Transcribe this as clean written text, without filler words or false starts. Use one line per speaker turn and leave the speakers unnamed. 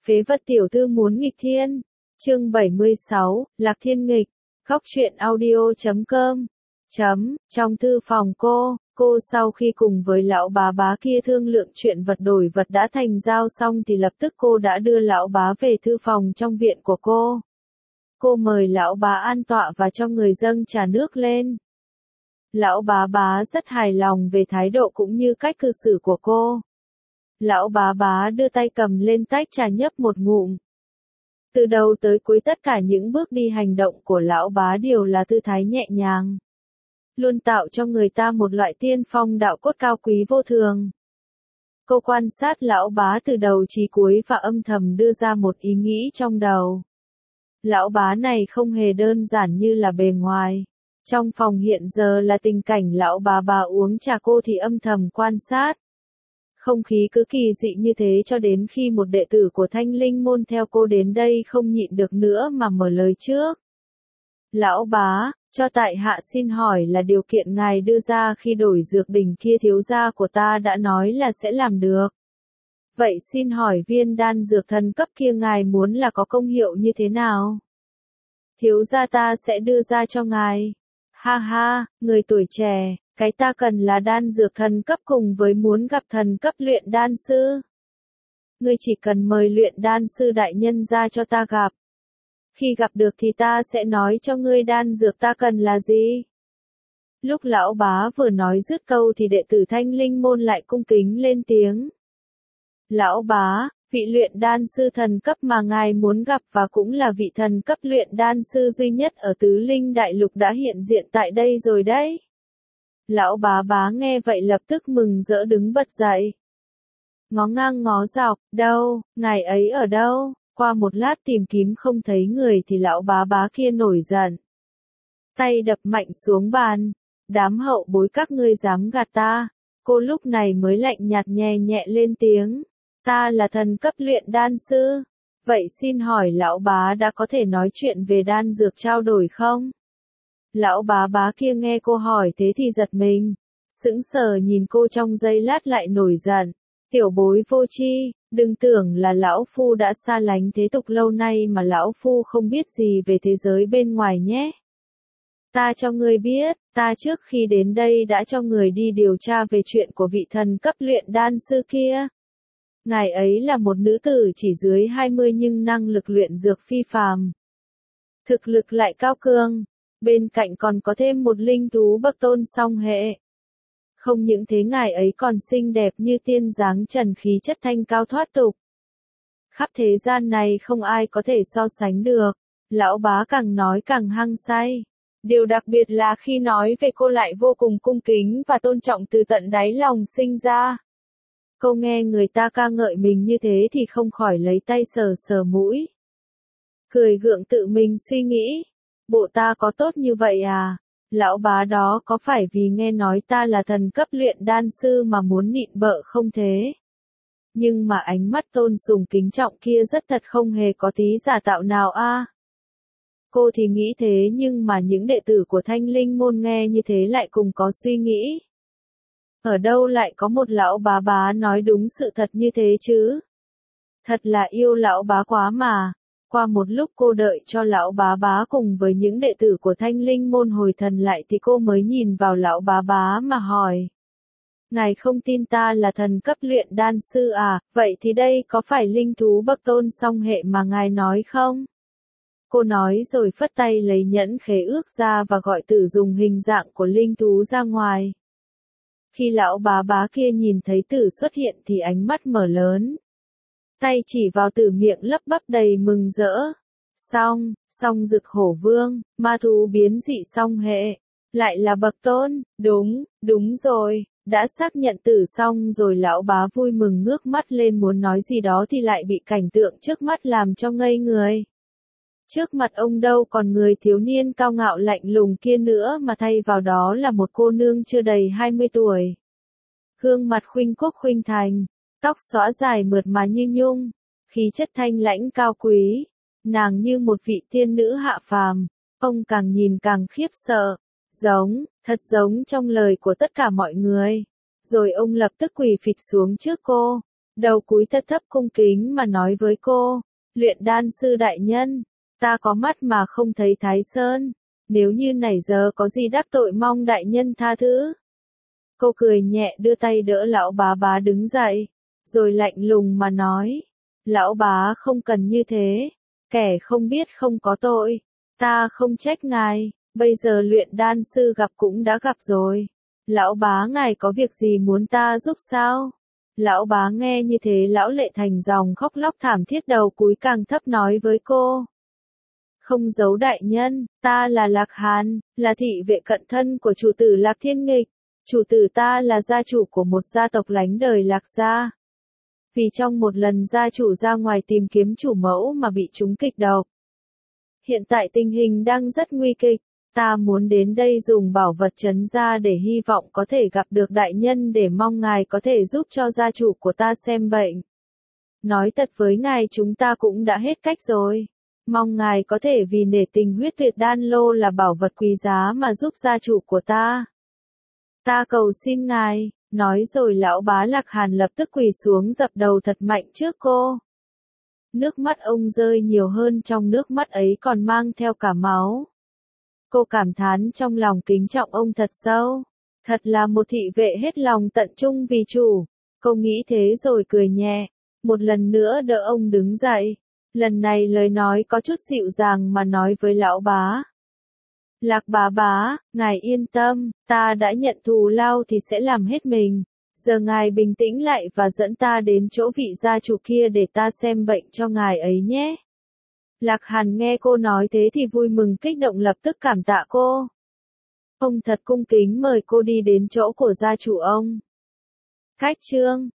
Phế vật tiểu thư muốn nghịch thiên. Chương 76, Lạc Thiên nghịch. Góc truyện audio.com. Trong thư phòng cô sau khi cùng với lão bá kia thương lượng chuyện vật đổi vật đã thành giao xong thì lập tức cô đã đưa lão bá về thư phòng trong viện của cô. Cô mời lão bá an tọa và cho người dâng trà nước lên. Lão bá rất hài lòng về thái độ cũng như cách cư xử của cô. Lão bá đưa tay cầm lên tách trà nhấp một ngụm. Từ đầu tới cuối tất cả những bước đi hành động của lão bá đều là tư thái nhẹ nhàng. Luôn tạo cho người ta một loại tiên phong đạo cốt cao quý vô thường. Cô quan sát lão bá từ đầu chí cuối và âm thầm đưa ra một ý nghĩ trong đầu. Lão bá này không hề đơn giản như là bề ngoài. Trong phòng hiện giờ là tình cảnh lão bá uống trà, cô thì âm thầm quan sát. Không khí cứ kỳ dị như thế cho đến khi một đệ tử của Thanh Linh môn theo cô đến đây không nhịn được nữa mà mở lời trước. Lão bá, cho tại hạ xin hỏi là điều kiện ngài đưa ra khi đổi dược đỉnh kia thiếu gia của ta đã nói là sẽ làm được. Vậy xin hỏi viên đan dược thần cấp kia ngài muốn là có công hiệu như thế nào? Thiếu gia ta sẽ đưa ra cho ngài. Ha ha, người tuổi trẻ, cái ta cần là đan dược thần cấp cùng với muốn gặp thần cấp luyện đan sư. Ngươi chỉ cần mời luyện đan sư đại nhân ra cho ta gặp. Khi gặp được thì ta sẽ nói cho ngươi đan dược ta cần là gì. Lúc lão bá vừa nói dứt câu thì đệ tử Thanh Linh môn lại cung kính lên tiếng. Lão bá, vị luyện đan sư thần cấp mà ngài muốn gặp và cũng là vị thần cấp luyện đan sư duy nhất ở Tứ Linh Đại Lục đã hiện diện tại đây rồi đấy. Lão bá nghe vậy lập tức mừng rỡ đứng bật dậy. Ngó ngang ngó dọc, đâu, ngài ấy ở đâu? Qua một lát tìm kiếm không thấy người thì lão bá kia nổi giận. Tay đập mạnh xuống bàn. Đám hậu bối các ngươi dám gạt ta. Cô lúc này mới lạnh nhạt nhẹ lên tiếng. Ta là thần cấp luyện đan sư. Vậy xin hỏi lão bá đã có thể nói chuyện về đan dược trao đổi không? Lão bá kia nghe cô hỏi thế thì giật mình. Sững sờ nhìn cô trong giây lát lại nổi giận. Tiểu bối vô tri, đừng tưởng là lão phu đã xa lánh thế tục lâu nay mà lão phu không biết gì về thế giới bên ngoài nhé. Ta cho ngươi biết, ta trước khi đến đây đã cho người đi điều tra về chuyện của vị thần cấp luyện đan sư kia. Ngài ấy là một nữ tử chỉ dưới 20 nhưng năng lực luyện dược phi phàm. Thực lực lại cao cường, bên cạnh còn có thêm một linh thú bậc tôn song hệ. Không những thế ngài ấy còn xinh đẹp như tiên dáng trần, khí chất thanh cao thoát tục. Khắp thế gian này không ai có thể so sánh được. Lão bá càng nói càng hăng say. Điều đặc biệt là khi nói về cô lại vô cùng cung kính và tôn trọng từ tận đáy lòng sinh ra. Cô nghe người ta ca ngợi mình như thế thì không khỏi lấy tay sờ mũi. Cười gượng tự mình suy nghĩ. Bộ ta có tốt như vậy à? Lão bá đó có phải vì nghe nói ta là thần cấp luyện đan sư mà muốn nịn bợ không thế? Nhưng mà ánh mắt tôn sùng kính trọng kia rất thật, không hề có tí giả tạo nào a. Cô thì nghĩ thế nhưng mà những đệ tử của Thanh Linh môn nghe như thế lại cùng có suy nghĩ. Ở đâu lại có một lão bá nói đúng sự thật như thế chứ? Thật là yêu lão bá quá mà. Qua một lúc cô đợi cho lão bá cùng với những đệ tử của Thanh Linh môn hồi thần lại thì cô mới nhìn vào lão bá mà hỏi. Ngài không tin ta là thần cấp luyện đan sư à, vậy thì đây có phải linh thú bậc tôn song hệ mà ngài nói không? Cô nói rồi phất tay lấy nhẫn khế ước ra và gọi Tử dùng hình dạng của linh thú ra ngoài. Khi lão bá kia nhìn thấy Tử xuất hiện thì ánh mắt mở lớn. Tay chỉ vào Tử, miệng lắp bắp đầy mừng rỡ. Song Dực Hổ Vương, ma thú biến dị song hệ. Lại là bậc tôn, đúng rồi, đã xác nhận Tử xong rồi lão bá vui mừng ngước mắt lên muốn nói gì đó thì lại bị cảnh tượng trước mắt làm cho ngây người. Trước mặt ông đâu còn người thiếu niên cao ngạo lạnh lùng kia nữa mà thay vào đó là một cô nương chưa đầy 20 tuổi. Gương mặt khuynh quốc khuynh thành, tóc xõa dài mượt mà như nhung, khí chất thanh lãnh cao quý, nàng như một vị tiên nữ hạ phàm, ông càng nhìn càng khiếp sợ, thật giống trong lời của tất cả mọi người. Rồi ông lập tức quỳ phịch xuống trước cô, đầu cúi thấp thấp cung kính mà nói với cô, luyện đan sư đại nhân, ta có mắt mà không thấy Thái Sơn, nếu như nãy giờ có gì đắc tội mong đại nhân tha thứ. Cô cười nhẹ đưa tay đỡ lão bá bá đứng dậy, rồi lạnh lùng mà nói, lão bá không cần như thế, kẻ không biết không có tội, ta không trách ngài, bây giờ luyện đan sư gặp cũng đã gặp rồi, lão bá ngài có việc gì muốn ta giúp sao? Lão bá nghe như thế lão lệ thành dòng khóc lóc thảm thiết đầu cúi càng thấp nói với cô. Không giấu đại nhân, ta là Lạc Hàn, là thị vệ cận thân của chủ tử Lạc Thiên Nghịch. Chủ tử ta là gia chủ của một gia tộc lánh đời Lạc gia. Vì trong một lần gia chủ ra ngoài tìm kiếm chủ mẫu mà bị trúng kịch độc. Hiện tại tình hình đang rất nguy kịch, ta muốn đến đây dùng bảo vật trấn gia để hy vọng có thể gặp được đại nhân để mong ngài có thể giúp cho gia chủ của ta xem bệnh. Nói thật với ngài chúng ta cũng đã hết cách rồi. Mong ngài có thể vì nể tình huyết tuyệt đan lô là bảo vật quý giá mà giúp gia chủ của ta. Ta cầu xin ngài, nói rồi lão bá Lạc Hàn lập tức quỳ xuống dập đầu thật mạnh trước cô. Nước mắt ông rơi nhiều hơn trong nước mắt ấy còn mang theo cả máu. Cô cảm thán trong lòng kính trọng ông thật sâu. Thật là một thị vệ hết lòng tận trung vì chủ. Cô nghĩ thế rồi cười nhẹ. Một lần nữa đỡ ông đứng dậy. Lần này lời nói có chút dịu dàng mà nói với lão bá. Lạc bá bá, ngài yên tâm, ta đã nhận thù lao thì sẽ làm hết mình. Giờ ngài bình tĩnh lại và dẫn ta đến chỗ vị gia chủ kia để ta xem bệnh cho ngài ấy nhé. Lạc Hàn nghe cô nói thế thì vui mừng kích động lập tức cảm tạ cô. Ông thật cung kính mời cô đi đến chỗ của gia chủ ông. Cách chương